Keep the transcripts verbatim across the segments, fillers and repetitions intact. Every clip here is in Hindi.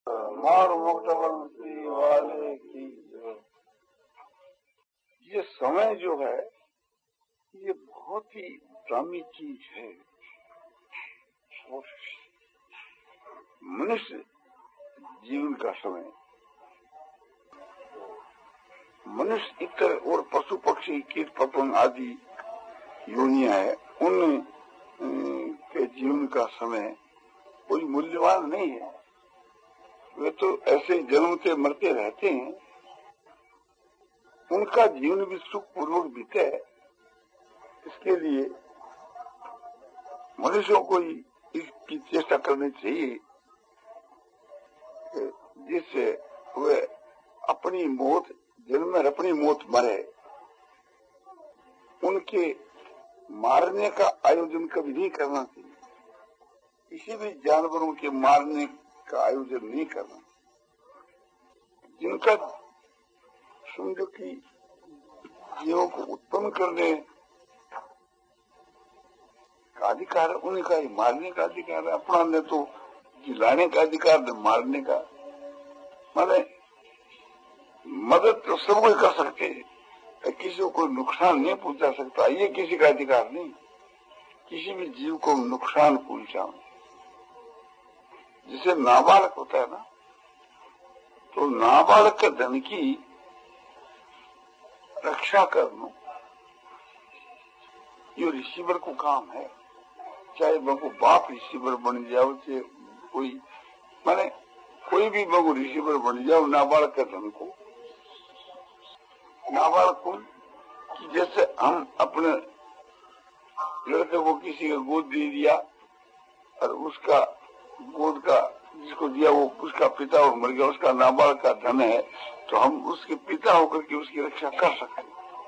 मार मुक्तवंती वाले की। ये समय जो है ये बहुत ही दामी चीज है। मनुष्य जीवन का समय, मनुष्य इतर और पशु पक्षी कीट पतंग आदि योनियां है, उन के जीवन का समय कोई मूल्यवान नहीं है। वे तो ऐसे जन्मते मरते रहते हैं, उनका जीवन भी सुख पूर्वक बीते। इसके लिए मनुष्यों को इसकी चेष्टा करनी चाहिए जिससे वे अपनी मौत, जन्म में अपनी मौत मरे। उनके मारने का आयोजन कभी नहीं करना चाहिए, किसी भी जानवरों के मारने का आयोजन नहीं करना। जिनका समझो कि जीवों को उत्पन्न करने का अधिकार है, उनका ही मारने का अधिकार है। अपना ने तो जिलाने का अधिकार, न मारने का। माने मदद तो सब कोई कर सकते हैं, किसी को कोई नुकसान नहीं पहुंचा सकता, ये किसी का अधिकार नहीं। किसी भी जीव को नुकसान पहुंचाओ, जिसे नाबालक होता है ना, तो नाबालक के धन की रक्षा करना ये रिसीवर को काम है। चाहे बगु बाप रिसीवर बन जाओ, चाहे कोई माने कोई भी बगु रिसीवर बन जाओ नाबालक के धन को। नाबालक को कि जैसे हम अपने लड़के को किसी का गोद दे दिया और उसका गोद का जिसको दिया वो उसका पिता और मर गया, उसका नाबालक का धन है, तो हम उसके पिता होकर के उसकी रक्षा कर सकते हैं।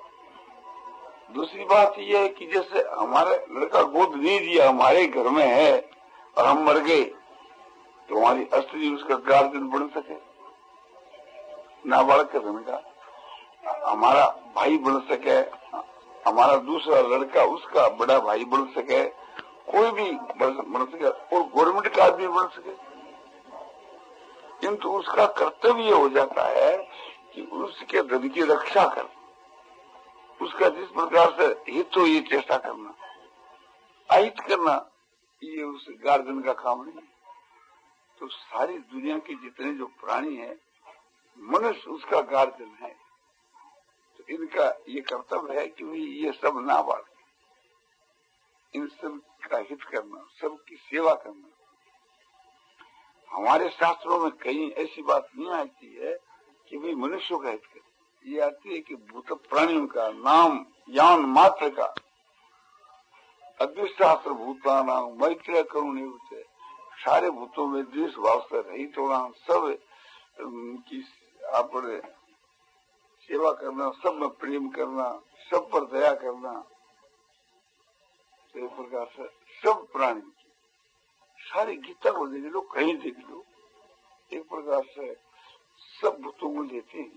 दूसरी बात यह है कि जैसे हमारे लड़का गोद नहीं दिया, हमारे घर में है और हम मर गए, तो हमारी स्त्री उसका गार्जियन बन सके, नाबालक के धन का। हमारा भाई बन सके, हमारा दूसरा लड़का उसका बड़ा भाई बन सके, कोई भी बन सके, और गवर्नमेंट का आदमी बन सके। किंतु उसका कर्तव्य हो जाता है कि उसके धन की रक्षा कर, उसका जिस प्रकार से हित हो ये चेष्टा करना, अहित करना ये उस गार्जियन का काम नहीं। तो सारी दुनिया के जितने जो प्राणी हैं, मनुष्य उसका गार्जियन है। तो इनका ये कर्तव्य है कि ये सब नाबालक, इन सब का हित करना, सबकी सेवा करना। हमारे शास्त्रों में कहीं ऐसी बात नहीं आती है कि भाई मनुष्यों का हित करे। ये आती है कि भूत प्राणियों का नाम यान मात्र का अद्विशास्त्र भूता नाम मैत्रेय करुणे होते, सारे भूतों में द्वेष भाव से रहित होना, सब की अपने सेवा करना, सब में प्रेम करना, सब पर दया करना। तो एक प्रकार से सब प्राणी की सारी गीता को देख लो, कहीं देख लो, एक प्रकार से सब भूतों को लेते हैं।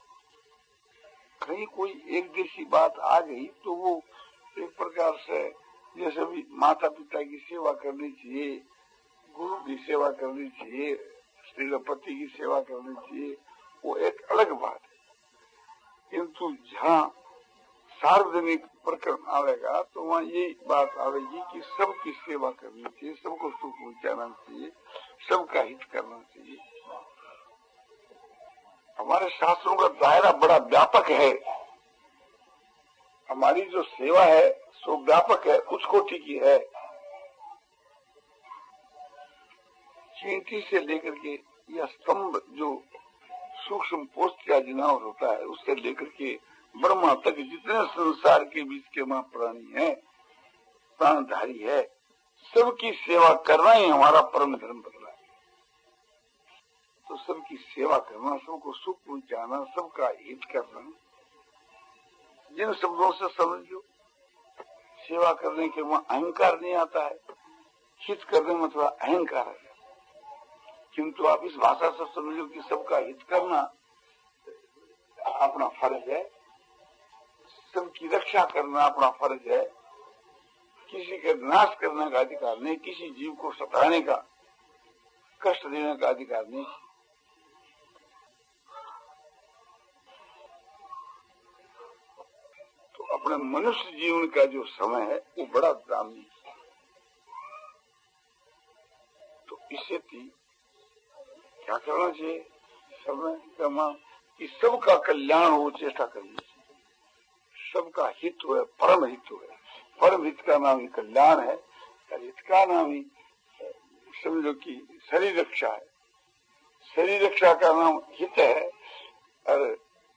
कहीं कोई एक जैसी बात आ गई तो वो एक प्रकार से जैसे भी माता पिता की सेवा करनी चाहिए, गुरु की सेवा करनी चाहिए, स्त्री पति की सेवा करनी चाहिए, वो एक अलग बात है। किंतु जहाँ सार्वजनिक प्रकरण आवेगा तो वहाँ ये बात आवेगी कि सबकी सेवा करनी चाहिए, सबको सुख पहुंचाना चाहिए, सबका हित करना चाहिए। हमारे शास्त्रों का दायरा बड़ा व्यापक है। हमारी जो सेवा है सो व्यापक है, उच्च कोटि की है। चींटी से लेकर के यह स्तंभ जो सूक्ष्म पोस्ट का जिनावर होता है, उससे लेकर के ब्रह्मा तक जितने संसार के बीच के मां प्राणी है, प्राणधारी है, सबकी सेवा करना ही हमारा परम धर्म बदला है। तो सबकी सेवा करना, सबको सुख पहुंचाना, सबका हित करना, जिन शब्दों से समझो सेवा करने के वहां अहंकार नहीं आता है, हित करने में थोड़ा अहंकार है। किंतु आप इस भाषा से समझो कि सबका हित करना अपना फर्ज है, सबकी रक्षा करना अपना फर्ज है, किसी का नाश करने का अधिकार नहीं, किसी जीव को सताने का कष्ट देने का अधिकार नहीं। तो अपने मनुष्य जीवन का जो समय है वो बड़ा दामी। तो इससे थी क्या करना चाहिए? समय कमा कि सबका कल्याण हो, चेष्टा करनी चाहिए। सबका हित हो, परम हित हो। परम हित का नाम ही कल्याण है, हित का नाम ही समझो कि शरीर रक्षा है। शरीर रक्षा का नाम हित है और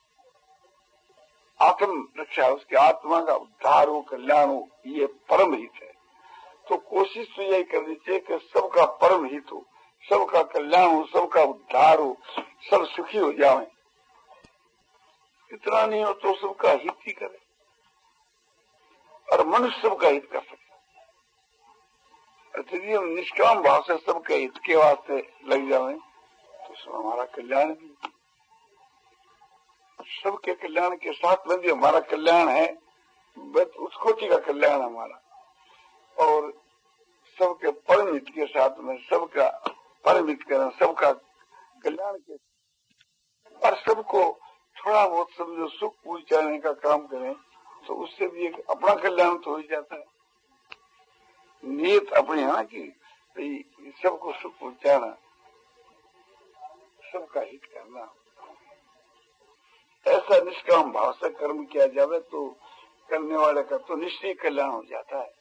आत्म रक्षा, उसके आत्मा का उद्धार हो, कल्याण हो, ये परम हित है। तो कोशिश तो यही करनी चाहिए कि सबका परम हित हो, सबका कल्याण हो, सबका उद्धार हो, सब सुखी हो जाएं। इतना नहीं हो तो सबका हित ही करे, और मनुष्य सबका हित कर सकता। यदि हम निष्काम भाव से सबके हित के वास्ते लग जाएं तो सब हमारा कल्याण भी, सबके कल्याण के साथ में भी हमारा कल्याण है, बस उस कोटि का कल्याण हमारा। और सबके परम हित के साथ में सबका परम हित करें, सबका कल्याण के, और सबको थोड़ा बहुत समझो सुख पहुंचाने का काम करें तो उससे भी एक अपना कल्याण तो हो जाता है। नियत अपनी है ना कि सबको सुख पहुंचाना, सबका हित करना, ऐसा निष्काम भाव से कर्म किया जावे तो करने वाले का तो निश्चय कल्याण हो जाता है।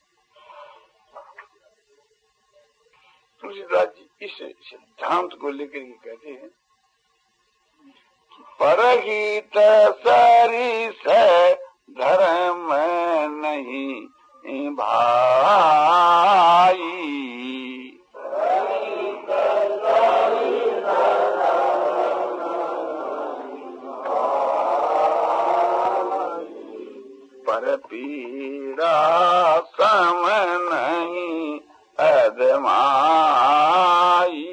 तुलसीदास जी इस सिद्धांत को लेकर के कहते हैं कि परहित सरिस धर्म नहीं भाई, पर पीड़ा सम नहीं अदमाई।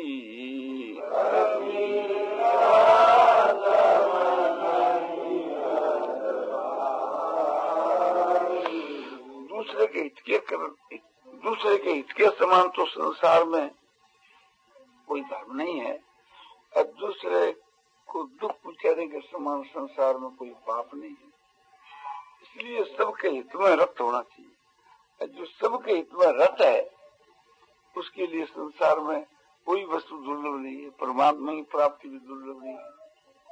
दूसरे के हित के दूसरे के हित के समान तो संसार में कोई धर्म नहीं है, और दूसरे को दुख पहुंचाने के समान संसार में कोई पाप नहीं है। इसलिए सबके हित में रत होना चाहिए। जो सबके हित में रत है उसके लिए संसार में कोई वस्तु दुर्लभ नहीं है, परमात्मा की प्राप्ति भी दुर्लभ नहीं है।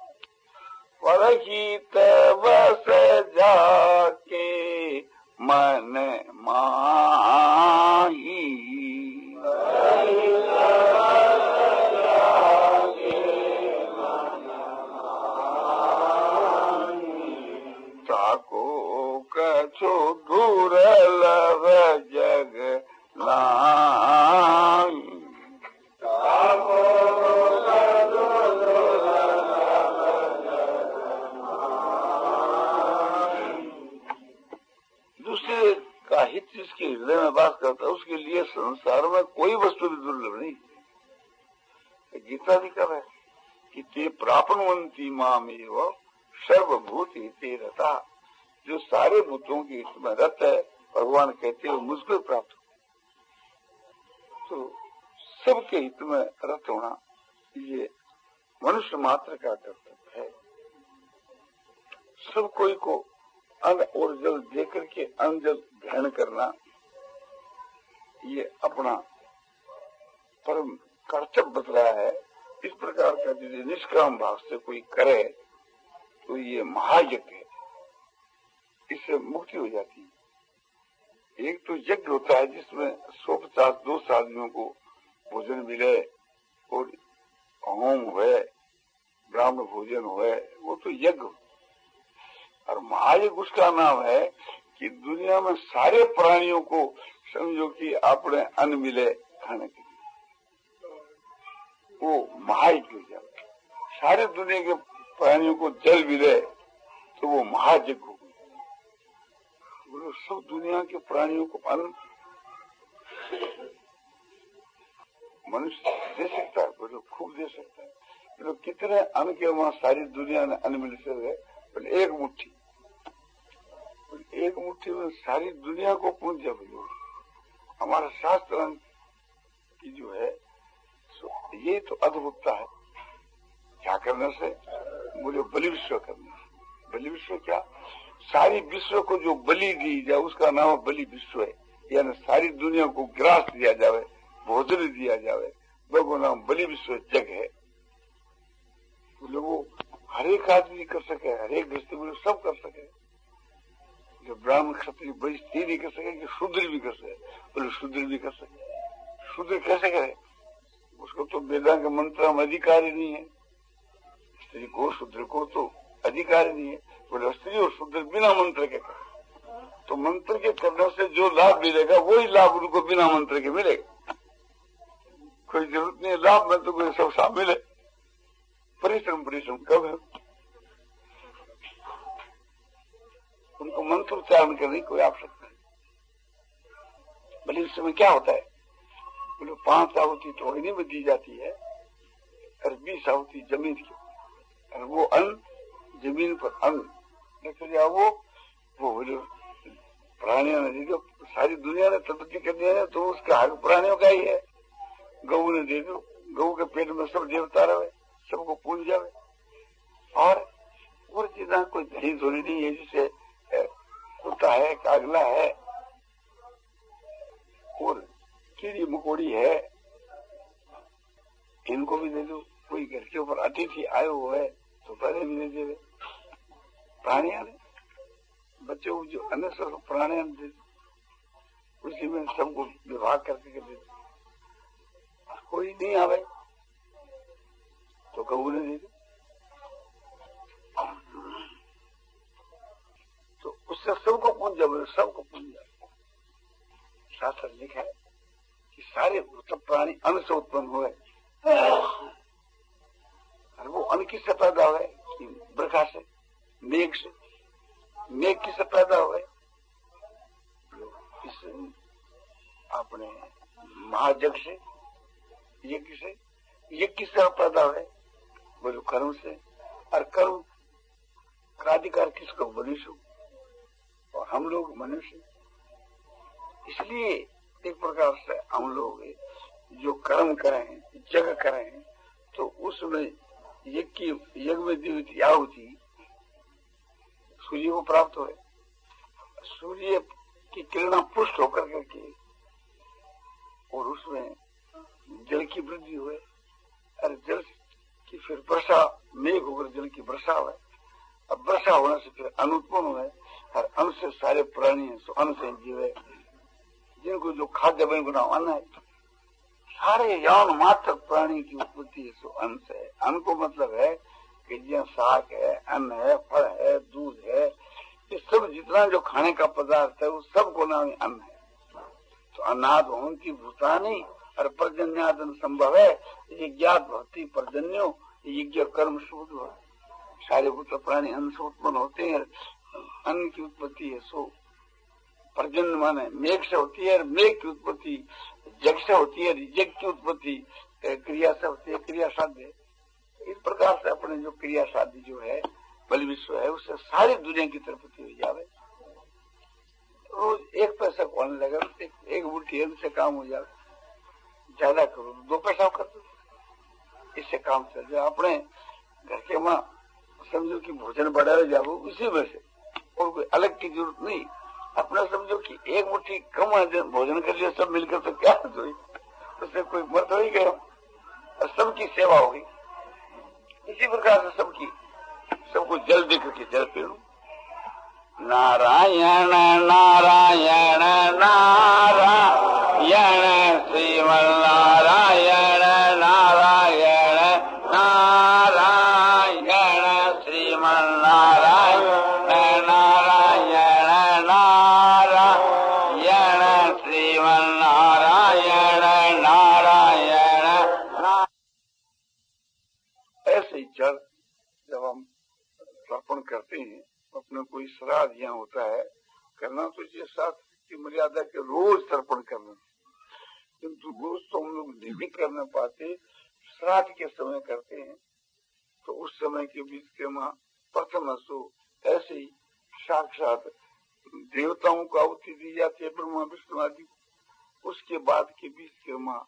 परहित बस जाके मन माही, ताको कछु दुर्लभ जग नाई। दूसरे का हित जिसके हृदय में वास करता है उसके लिए संसार में कोई वस्तु भी दुर्लभ नहीं। गीता भी कह रहा है कि ते प्रापनुवंती मामेव सर्वभूत हिते रता। जो सारे भूतों के हित में रत है, भगवान कहते हैं मुझको प्राप्त हो। तो सबके हित में रत होना ये मनुष्य मात्र का कर्तव्य है। सब कोई को अन्न और जल देकर के अन्न जल ग्रहण करना ये अपना परम कर्तव्य बतलाया है। इस प्रकार का यदि निष्काम भाव से कोई करे तो ये महायज्ञ है, इससे मुक्ति हो जाती है। एक तो यज्ञ होता है जिसमें सौ पचास दो आदमियों को भोजन मिले और होम हुए, ब्राह्मण भोजन हुए, वो तो यज्ञ। और महायज्ञ उसका नाम है कि दुनिया में सारे प्राणियों को समझो कि अपने अन्न मिले खाने के लिए, वो महायज्ञ हो जाता है। सारे दुनिया के प्राणियों को जल मिले तो वो महायज्ञ हो गया। बोलो सब दुनिया के प्राणियों को अन्न मनुष्य दे सकता है, बोलो खूब दे सकता है। बोलो कितने अन्न के वहां सारी दुनिया ने अन्न मिल सकते, बोले एक मुट्ठी, एक मुट्ठी में सारी दुनिया को पूछ जब लो। हमारा शास्त्र की जो है ये तो अद्भुतता है। क्या करने से? बोले बलि विश्व करने से। बलि विश्व क्या? सारी विश्व को जो बलि दी जाए उसका नाम बलि विश्व है। यानी सारी दुनिया को ग्रास दिया जावे, भोजन दिया जावे, वो नाम बलि विश्व जग है। बोले वो हर एक आदमी कर सके, हर एक गृहस्थी बोले सब कर सके। जो ब्राह्मण क्षत्रिय वैश्य नहीं कर सके कि शूद्र भी कर सके? बोले शूद्र भी कर सके। शूद्र कैसे करे? उसको तो वेदांत के मंत्र में अधिकार ही नहीं है। स्त्री को शूद्र को तो अधिकार ही नहीं है। बोले स्त्री और शूद्र बिना मंत्र के कर, तो मंत्र के करने से जो लाभ मिलेगा वही लाभ उनको बिना मंत्र के मिलेगा। कोई जरूरत नहीं है लाभ में तो कोई सब शामिल है। परिश्रम परिश्रम कब है? उनको मंत्र उच्चारण करने की कोई आवश्यकता नहीं। भले इस समय क्या होता है? बोले पांच आहुति तो अग्नि में दी जाती है और बीस आहुति जमीन की, और वो अन्न जमीन पर अन्न देखो वो वो बोले प्राणियों ने दे दो। सारी दुनिया ने तपस्या कर दिया है तो उसका हक प्राणियों का ही है। गऊ ने दे दो, गऊ के पेट में सब देवता रहे, सबको पूज जावे। और और चीजा कोई दही धोरी नहीं है, जिसे कुत्ता है, कागला है और कीड़ी मकोड़ी है, इनको भी दे दो। कोई घर के ऊपर अतिथि आए हुए है तो पहले भी दे दे। प्राणियों ने बच्चों को जो अन्य सब प्राणियों ने दे दो, उसी में सबको विभाग करके दे दो। कोई नहीं आवे तो गऊ ने दे दो। तो उससे सबको पूंज जाए, सबको पूंज जाए। शास्त्र लिखा है कि सारे सब प्राणी अन्न से उत्पन्न हुए, और वो अन्न किससे पैदा हुए? बरखा से, मेघ से। मेघ किससे पैदा हुए? इस अपने महाजग से। यज्ञ से। यज्ञ किससे पैदा हुए? बोलो कर्म से। और कर्म का अधिकार किसको? मनुष्य। और हम लोग मनुष्य, इसलिए एक प्रकार से हम लोग जो कर्म करें, जग करें, तो उसमें यज्ञ यज्ञ में दी हुई आहुति सूर्य को प्राप्त हुए। सूर्य की किरणा पुष्ट होकर करके और उसमें जल की वृद्धि हुए, और जल की फिर वर्षा, मेघ होकर जल की वर्षा हुए। अब वर्षा होने से फिर अन्न उत्पन्न हुए, और अन्न से सारे प्राणी हैं, सो अन्न से जीवे, जिनको जो खाद्य बन गुना अन्न है। सारे यौन मात्र प्राणी की उत्पत्ति है सो अन्न से। अन्न को मतलब है कि जो साग है, अन्न है, फल है, दूध है, ये सब जितना जो खाने का पदार्थ है वो सबको नाम अन्न है। तो अन्नाद की भूतानी और पर्जन्यादन संभव है। ये ज्ञात भक्ति पर्जन्यो यज्ञ कर्म शूद्र, सारे भूत प्राणी अन्न से उत्पन्न होते हैं। अन्न की उत्पत्ति है सो पर्जन्य माने मेघ से होती है, और मेघ की उत्पत्ति जग से होती है, जग की उत्पत्ति क्रिया से होती है, क्रिया साध्य। इस प्रकार से अपने जो क्रिया साध्य जो है बलि विश्व है, उससे सारी दुनिया की तरफ हो जावे। रोज एक पैसा को आने लगा, एक, एक मुट्ठी अन्न से काम हो जाए। ज्यादा करो दो पैसा कर दो, इससे काम चल जाए। अपने घर के माँ समझो कि भोजन बढ़ा जाओ उसी में से, और कोई अलग की जरूरत नहीं। अपना समझो कि एक मुट्ठी कम भोजन कर लिया सब मिलकर, तो क्या हुई? उससे कोई मत हो ही गया, और सबकी सेवा होगी। इसी प्रकार से सबकी सबको जल दे करके जल पीणु। नारायण नारायण नारायण श्रीमन नारायण नारायण नारायण श्रीमन नारायण नारायण नारायण श्रीमन नारायण नारायण। ऐसे ही जल जब हम अर्पण करते हैं, अपने कोई श्राद्ध यहाँ होता है करना, तो ये श्राद्ध की मर्यादा के रोज तर्पण करना, किंतु रोज तो हम लोग नहीं कर पाते, श्राद्ध के समय करते हैं। तो उस समय के बीच के माँ प्रथम असो ऐसे ही साक्षात देवताओं को आहुति दी जाती है, ब्रह्मा विष्णु आदि। उसके बाद के बीच के माँ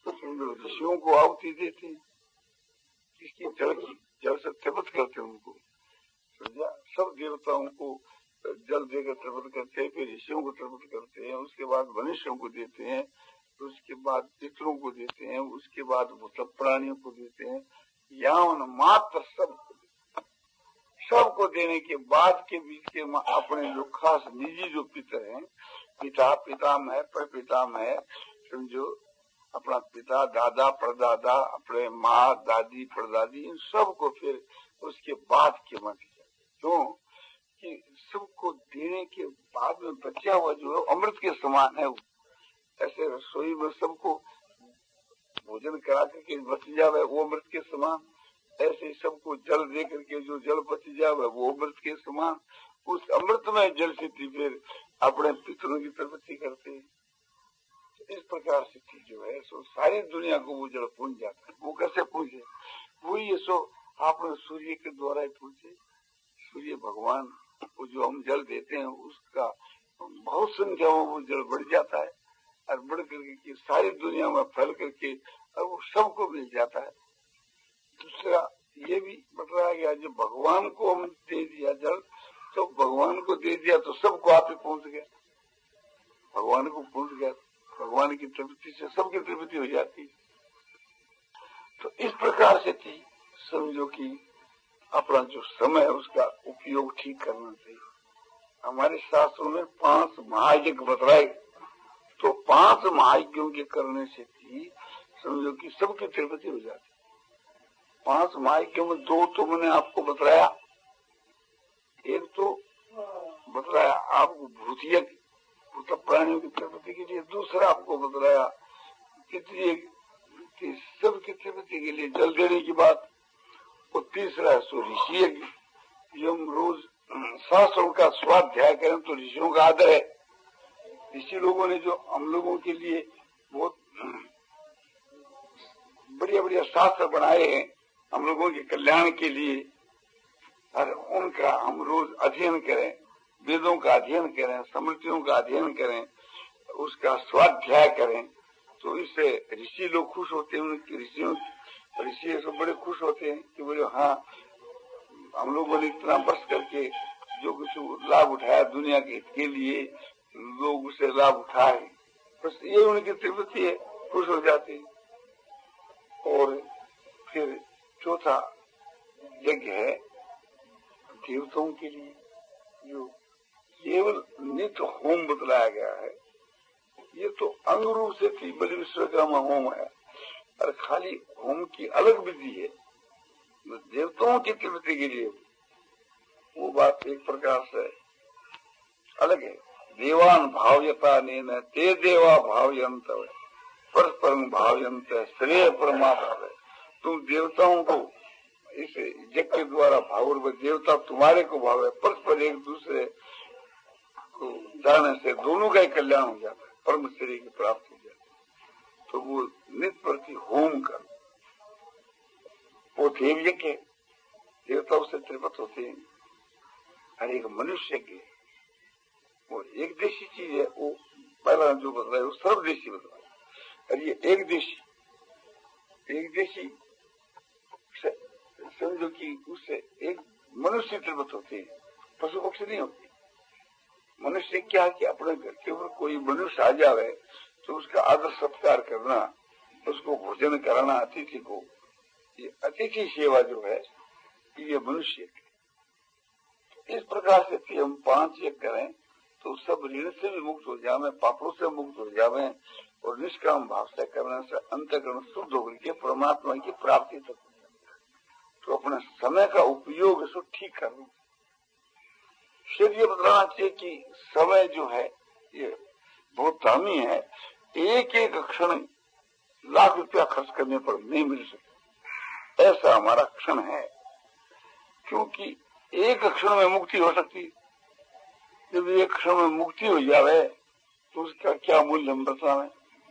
ऋषियों को आहुति देते हैं, किसकी जल की जल से तृप्त करते हैं उनको, सब देवताओं को जल देकर तृप्त करते हैं, फिर ऋषियों को तृप्त करते हैं, उसके बाद मनुष्यों को देते हैं, उसके बाद पितरों को देते हैं, उसके बाद सब प्राणियों को देते हैं, यावन मात्र सब सबको देने के बाद के बीच के अपने जो खास निजी जो पितर हैं, पिता पितामह है, पर पितामह है, समझो अपना पिता दादा परदादा, अपने माँ दादी परदादी, इन सबको फिर उसके बाद के मत किया। क्यों कि सबको देने के बाद में बचा हुआ जो है अमृत के समान है। ऐसे रसोई में सबको भोजन करा करके बच जावे वो अमृत के समान, ऐसे सबको जल दे करके जो जल बच जावे वो अमृत के समान। उस अमृत में जल से फिर अपने पितरों की तृप्ति करते हैं। इस प्रकार से जो है सो सारी दुनिया को वो जल पूंज जाता है। वो कैसे पूंजे? वो ये सो आपने सूर्य के द्वारा ही पूछे। सूर्य भगवान को जो हम जल देते हैं उसका बहुत संख्या में वो जल बढ़ जाता है और बढ़ करके सारी दुनिया में फैल करके और वो सबको मिल जाता है। दूसरा ये भी बताया गया जब भगवान को हम दे दिया जल तो भगवान को दे दिया तो सबको आप ही पहुंच गया, भगवान को पहुंच गया, भगवान की तृप्ति से सबकी तृप्ति हो जाती है। तो इस प्रकार से थी समझो कि अपना जो समय है उसका उपयोग ठीक करना चाहिए। हमारे शास्त्रों में पांच महायज्ञ बतलाए, तो पांच महायज्ञों के करने से थी समझो कि सबकी तृप्ति हो जाती। पांच महायज्ञों में दो तो मैंने आपको बतलाया, एक तो बतलाया आपको भूतिया भूत प्राणियों की तृप्ति के लिए, दूसरा आपको बतलाया कि सबकी तृप्ति के लिए जल देने की बात, और तीसरा है सो ऋषि यज्ञ। जो हम रोज शास्त्रों का स्वाध्याय करें तो ऋषियों का आदर है। ऋषि लोगों ने जो हम लोगों के लिए बहुत बढ़िया बढ़िया शास्त्र बनाए हैं हम लोगों के कल्याण के लिए, और उनका हम रोज अध्ययन करें, वेदों का अध्ययन करें, स्मृतियों का अध्ययन करें, उसका स्वाध्याय करें, तो इससे ऋषि लोग खुश होते हैं। उनके ऋषियों ऋषि सब बड़े खुश होते हैं कि बोले हाँ हम लोगों ने इतना बरस करके जो कुछ लाभ उठाया दुनिया के हित के लिए, लोग उसे लाभ उठाए, बस ये उनकी तृप्ति है, खुश हो जाते हैं। और फिर चौथा यज्ञ है देवताओं के लिए, जो केवल नित्य होम बतलाया गया है। ये तो अंग रूप से थी बलि विश्वकर्मा होम है, और खाली होम की अलग विधि है देवताओं की तृप्ति के लिए, वो बात एक प्रकार से अलग है। देवान भाव्यता नेन ते देवा भाव्यंत परस्पर भाव्यंत श्रेय परमात्मा। तुम देवताओं को इस यज्ञ के द्वारा भाव, देवता तुम्हारे को भाव है, परस्पर एक दूसरे को जानने से दोनों का ही कल्याण हो जाता है, परम श्रेय की प्राप्त हो जाती है। तो वो नित्य प्रति होम कर वो देव यज्ञ, देवता उससे तृप्त होते हैं। और एक मनुष्य यज्ञ वो एक देशी चीज है, वो पहला जो बदला है वो सर्वदेशी बदला है। और ये एक देशी एक देशी समझो कि उससे एक मनुष्य तृप्त होते हैं, पशु पक्षी नहीं होते। मनुष्य क्या कि अपने घर के ऊपर कोई मनुष्य आ जावे तो उसका आदर सत्कार करना, उसको भोजन कराना अतिथि को, ये अतिथि सेवा जो है ये मनुष्य। इस प्रकार से हम पांच यज्ञ करें तो सब ऋण से भी मुक्त हो जावे, पापों से मुक्त हो जावे, और निष्काम भाव से करने से अंतःकरण शुद्ध होकर के परमात्मा की प्राप्ति तक। तो अपने समय का उपयोग इसको ठीक करना। फिर ये बताना चाहिए कि समय जो है ये बहुत दामी है, एक एक क्षण लाख रुपया खर्च करने पर नहीं मिल सकता, ऐसा हमारा क्षण है। क्योंकि एक क्षण में मुक्ति हो सकती है, जब एक क्षण में मुक्ति हो जाए तो उसका क्या मूल्य हम बतावें।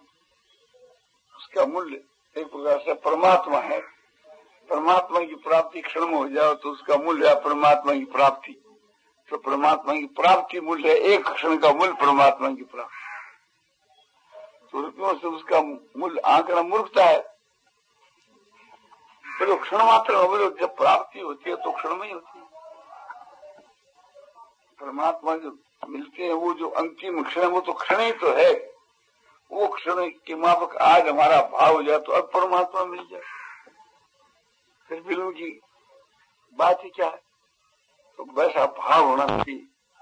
उसका मूल्य एक प्रकार से परमात्मा है, परमात्मा की प्राप्ति क्षण में हो जाए तो उसका मूल्य है परमात्मा की प्राप्ति। तो परमात्मा की प्राप्ति मूल्य है एक क्षण का मूल्य परमात्मा की प्राप्ति। तो रुपयों से उसका मूल्य आंकड़ा मूर्खता है। तो क्षण मात्र अवरोध जब प्राप्ति होती है तो क्षण में ही होती है। परमात्मा जो मिलते हैं वो जो अंतिम क्षण वो तो क्षण ही तो है। वो क्षण के माफक आज हमारा भाव हो जाए तो अब परमात्मा मिल जाए, फिर बिलों की बात ही क्या है। तो वैसा भाव होना चाहिए।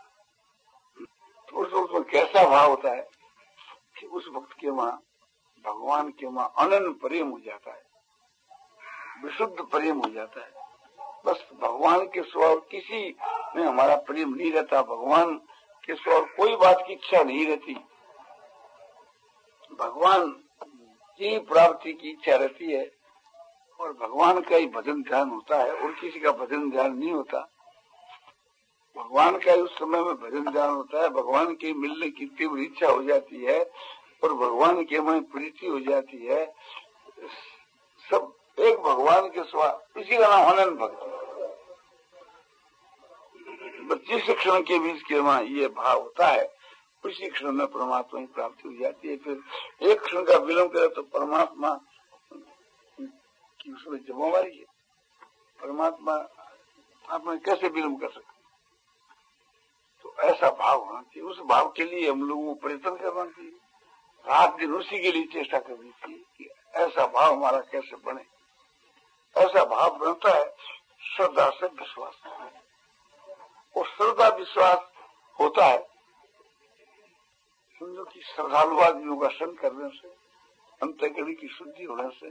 तो उस वक्त में कैसा भाव होता है कि उस वक्त के वहां भगवान के वहां अनन्य प्रेम हो जाता है, विशुद्ध प्रेम हो जाता है। बस भगवान के सिवा किसी में हमारा प्रेम नहीं रहता, भगवान के सिवा कोई बात की इच्छा नहीं रहती, भगवान की प्राप्ति की इच्छा रहती है और भगवान का ही भजन ध्यान होता है और किसी का भजन ध्यान नहीं होता। भगवान का उस समय में भजन ध्यान होता है, भगवान के मिलने की तीव्र इच्छा हो जाती है और भगवान के में प्रीति हो जाती है। सब एक भगवान के सिवा, इसी का नाम अनन्य भक्ति। जिस क्षण के बीच के वहां ये भाव होता है उसी क्षण में परमात्मा की प्राप्ति हो जाती है। फिर एक क्षण का विलंब करे तो परमात्मा की उसमें जिम्मेवारी है। परमात्मा आप में कैसे विलंब कर सकते? तो ऐसा भाव होना चाहिए। उस भाव के लिए हम लोगों को प्रयत्न करना चाहिए, रात दिन उसी के लिए चेष्टा करनी चाहिए कि ऐसा भाव हमारा कैसे बने। ऐसा भाव बनता है श्रद्धा से विश्वास, और श्रद्धा विश्वास होता है समझो कि श्रद्धालुवाद योगासन करने से, अंतःकरण की शुद्धि होने से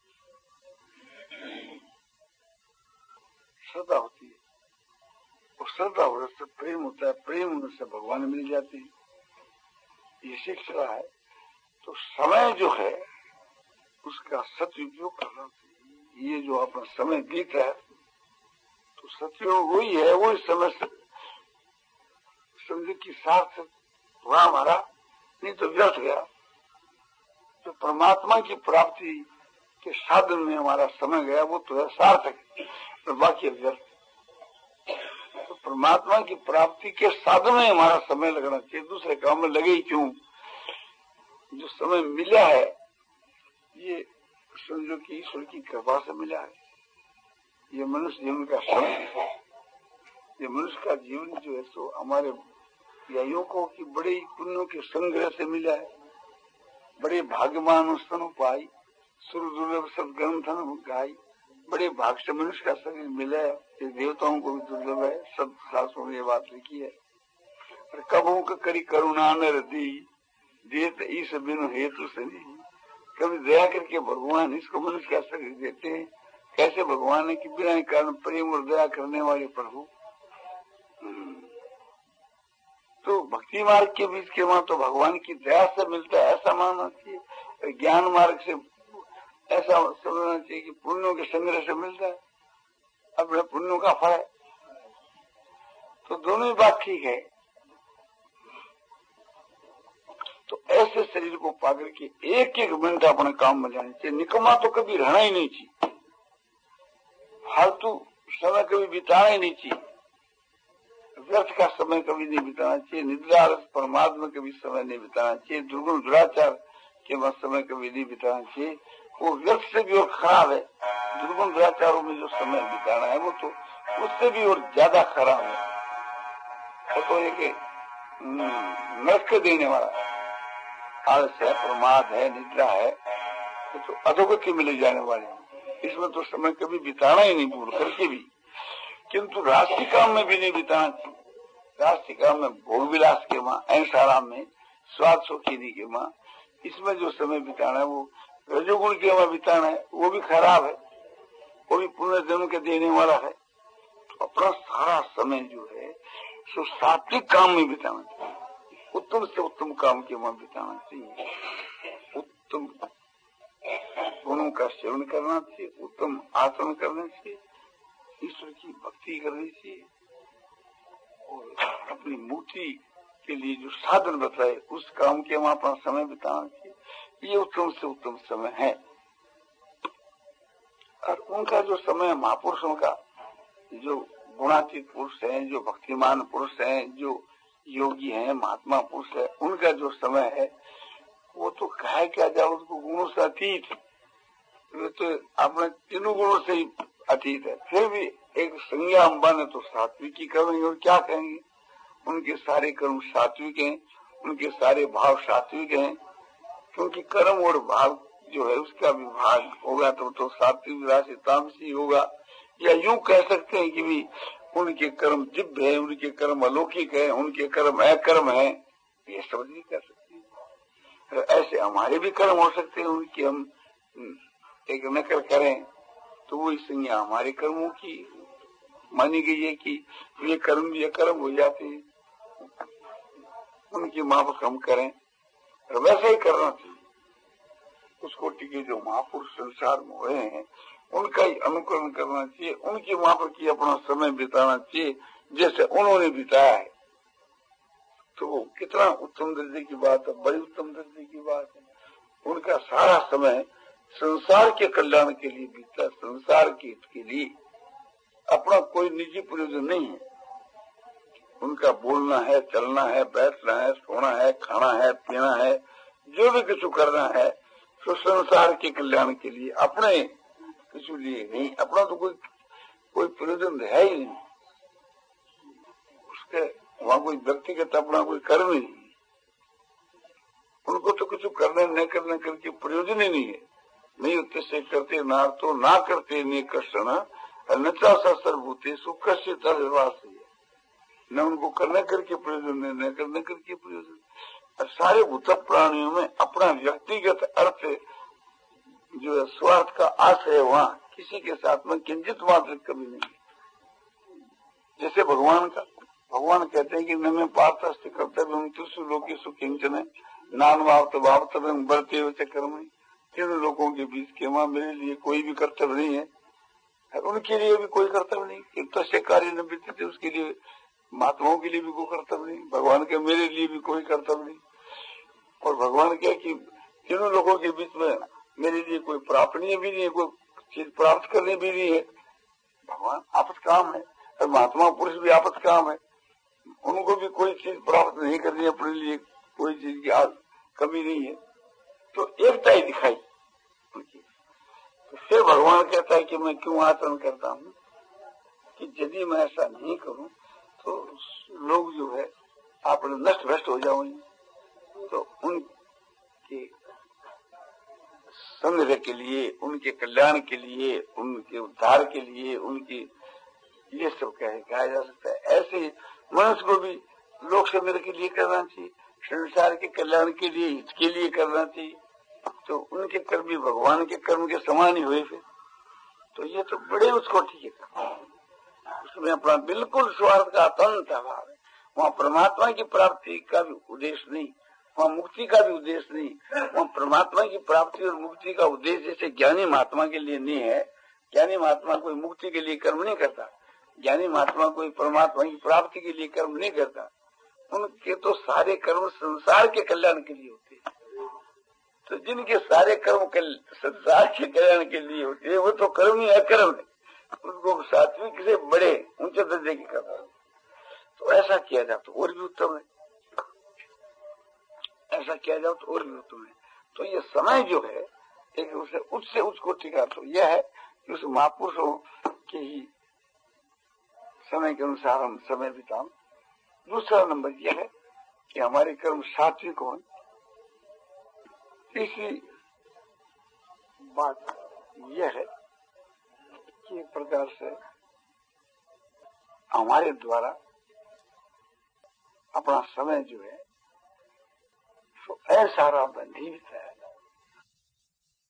श्रद्धा होती है, और श्रद्धा होने से प्रेम होता है, प्रेम होने से भगवान मिल जाती है। ये शिक्षा है। तो समय जो है उसका सदुपयोग करना चाहिए। ये जो अपना समय बीत है तो सदुपयोग वही है, वही समय से समझे कि सार्थक हुआ हमारा, नहीं तो व्यर्थ गया। तो परमात्मा की प्राप्ति के साधन में हमारा समय गया वो तो है सार्थक, तो बाकी व्यर्थ। तो परमात्मा की प्राप्ति के साधन में हमारा समय लगना चाहिए, दूसरे काम में लगे ही क्यों। जो समय मिला है ये समझो कि ईश्वर की कृपा से मिला है। ये मनुष्य जीवन का समय, ये मनुष्य का जीवन जो है सो हमारे युवकों की बड़े पुण्यों के संग्रह से मिला है। बड़े भाग्यवान स्तन पाई, सुर दुर्लभ सब ग्रंथन गाई। बड़े भाग से मनुष्य का शरीर मिला है, ये देवताओं को भी दुर्लभ है। सब शास्त्रों में ये बात लिखी है। और कबों का करी करुणा नर दी, देत ईश बिनु हेतु से नहीं। कभी दया करके भगवान इसको मनुष्य का शरीर देते हैं। कैसे भगवान है कि बिना कारण प्रेम और दया करने वाले प्रभु। तो भक्ति मार्ग के बीच के वहां तो भगवान की दया से मिलता है, ऐसा मानना चाहिए। ज्ञान मार्ग से ऐसा समझना चाहिए कि पुण्यों के संग्रह से मिलता है, अपने पुण्यों का फल है। तो दोनों ही बात ठीक है। तो ऐसे शरीर को पाकर के एक एक मिनट अपने काम में जाने चाहिए। निकम्मा तो कभी रहना ही नहीं चाहिए, फालतू समय कभी बिताना ही नहीं चाहिए, व्यर्थ का समय कभी नहीं बिताना चाहिए, निद्रा प्रमाद में कभी समय नहीं बिताना चाहिए, दुर्गुण दुराचार के बाद समय कभी नहीं बिताना चाहिए। वो व्यर्थ से भी और खराब है। दुर्गुण दुराचारों में जो समय बिताना है वो तो उससे भी और ज्यादा खराब है। वो तो एक नरक देने वाला आलस है, प्रमाद है, निद्रा है, तो अधोगति में ले जाने वाले हैं। इसमें तो समय कभी बिताना ही नहीं भूल करके भी। किंतु राष्ट्रीय काम में भी नहीं बिताना चाहिए। राष्ट्रीय काम में भोग विलास के माँ, ऐसा आराम में, स्वाद शौकीनी के माँ, इसमें जो समय बिताना है वो रजोगुण के माँ बिताना है, वो भी खराब है, वो भी पुनर्जन्म के देने वाला है। तो अपना सारा समय जो है सो सात्विक काम में बिताना चाहिए, उत्तम से उत्तम काम के माँ बिताना चाहिए, उत्तम गुणों का सेवन करना चाहिए, उत्तम आचरण करना चाहिए, ईश्वर की भक्ति करनी चाहिए और अपनी मुक्ति के लिए जो साधन बताए उस काम के वहां अपना समय बिताना चाहिए। ये उत्तम से उत्तम समय है। और उनका जो समय महापुरुषों का, जो गुणातीत पुरुष हैं, जो भक्तिमान पुरुष हैं, जो योगी हैं, महात्मा पुरुष है, उनका जो समय है वो तो कहे क्या जाए, उसको गुणों से अतीत है, तो अपने तीनों गुणों से ही अतीत है। फिर भी एक संज्ञा हम बने तो सात्विकी करेंगे, और क्या कहेंगे, उनके सारे कर्म सात्विक हैं, उनके सारे भाव सात्विक हैं, क्योंकि कर्म और भाव जो है उसका विभाग होगा तो तो सात्विक राशि तामसी होगा। या यूं कह सकते हैं कि भी उनके कर्म दिव्य है, उनके कर्म अलौकिक है, उनके कर्म अकर्म है, ये समझ नहीं कर सकते। ऐसे हमारे भी कर्म हो सकते हैं, उनकी हम एक नकल करें तो वो संज्ञा हमारे कर्मों की मानी गई है कि ये कर्म भी अकर्म हो जाते हैं, उनकी माफक हम करें, और वैसे ही करना चाहिए। उस कोटि के जो महापुरुष संसार में हुए हैं उनका ही अनुकरण करना चाहिए, उनकी माफक की अपना समय बिताना चाहिए जैसे उन्होंने बिताया है। तो वो कितना उत्तम दर्जे की बात है, बड़ी उत्तम दर्जे की बात है। उनका सारा समय संसार के कल्याण के लिए बीता, संसार के हित के लिए, अपना कोई निजी प्रयोजन नहीं है। उनका बोलना है, चलना है, बैठना है, सोना है, खाना है, पीना है, जो भी कुछ करना है तो संसार के कल्याण के लिए, अपने किसी लिए नहीं। अपना तो कोई कोई प्रयोजन है ही नहीं, उसके वहां कोई व्यक्तिगत अपना कोई कर्म ही नहीं। उनको तो कुछ करने न करने करके प्रयोजन ही नहीं है। नहीं उत्ते से करते ना तो ना करते ने कष्ण नचा सर्वभूते सुख से तरवास है। न उनको करने करके प्रयोजन है, न करने करके प्रयोजन। सारे भूत प्राणियों में अपना व्यक्तिगत अर्थ जो है स्वार्थ का आशय है, वहाँ किसी के साथ में किंचित मात्र कभी नहीं। जैसे भगवान का भगवान कहते हैं कि न में पार्थ कर्तव्य तुष्ट लोग सुखिंचन नान भावत भावत बढ़ते हुए कर्म, तीन लोगों के बीच के मां मेरे लिए कोई भी कर्तव्य नहीं है, उनके लिए भी कोई कर्तव्य नहीं। एक तो कार्य न बीतते उसके लिए, महात्माओं के लिए भी कोई कर्तव्य नहीं, भगवान के मेरे लिए भी कोई कर्तव्य नहीं। और भगवान क्या कि तीनों लोगों के बीच में मेरे लिए कोई प्रापणीय भी नहीं है, कोई चीज प्राप्त करने भी नहीं है। भगवान आपत काम है और महात्मा पुरुष भी आपत काम है, उनको भी कोई चीज प्राप्त नहीं करनी है, अपने लिए कोई चीज की कमी नहीं है। तो एकता ही दिखाई उनकी। तो फिर भगवान कहता है कि मैं क्यों आचरण करता हूँ कि यदि मैं ऐसा नहीं करूं तो लोग जो है आप नष्ट भ्रष्ट हो जाओगे। तो उनके संग्रह के लिए, उनके कल्याण के लिए, उनके उद्धार के लिए, उनकी ये सब कहा जा सकता है। ऐसे मनुष्य को भी लोक संग्रह के लिए करना चाहिए, संसार के कल्याण के लिए, हित के लिए करना चाहिए। तो उनके कर्म भी भगवान के कर्म के समान ही हुए फिर। तो ये तो बड़े उसको ठीक है, उसमें अपना बिल्कुल स्वार्थ का अत्यंत अभाव है। वहाँ परमात्मा की प्राप्ति का भी उद्देश्य नहीं, वहाँ मुक्ति का भी उद्देश्य नहीं। वहाँ परमात्मा की प्राप्ति और मुक्ति का उद्देश्य जैसे ज्ञानी महात्मा के लिए नहीं है। ज्ञानी महात्मा कोई मुक्ति के लिए कर्म नहीं करता, ज्ञानी महात्मा कोई परमात्मा की प्राप्ति के लिए कर्म नहीं करता। उनके तो सारे कर्म संसार के कल्याण के लिए होते हैं। तो जिनके सारे कर्म संसार के कल्याण के लिए होते हैं वो तो कर्म ही अकर्म है, उनको सात्विक से बड़े ऊंचे दर्जे की करना। तो ऐसा किया जाए तो और भी उत्तम है, ऐसा किया जाए तो और भी उत्तम है। तो ये समय जो है एक उसे उच्च से उच्च कोटि का तो यह है कि उस महापुरुषों के ही समय के अनुसार हम समय बिताएं। दूसरा नंबर यह है कि हमारे कर्म सात्विक हों। तीसरी बात यह है कि एक प्रकार से हमारे द्वारा अपना समय जो है तो ऐसा बंधीत है,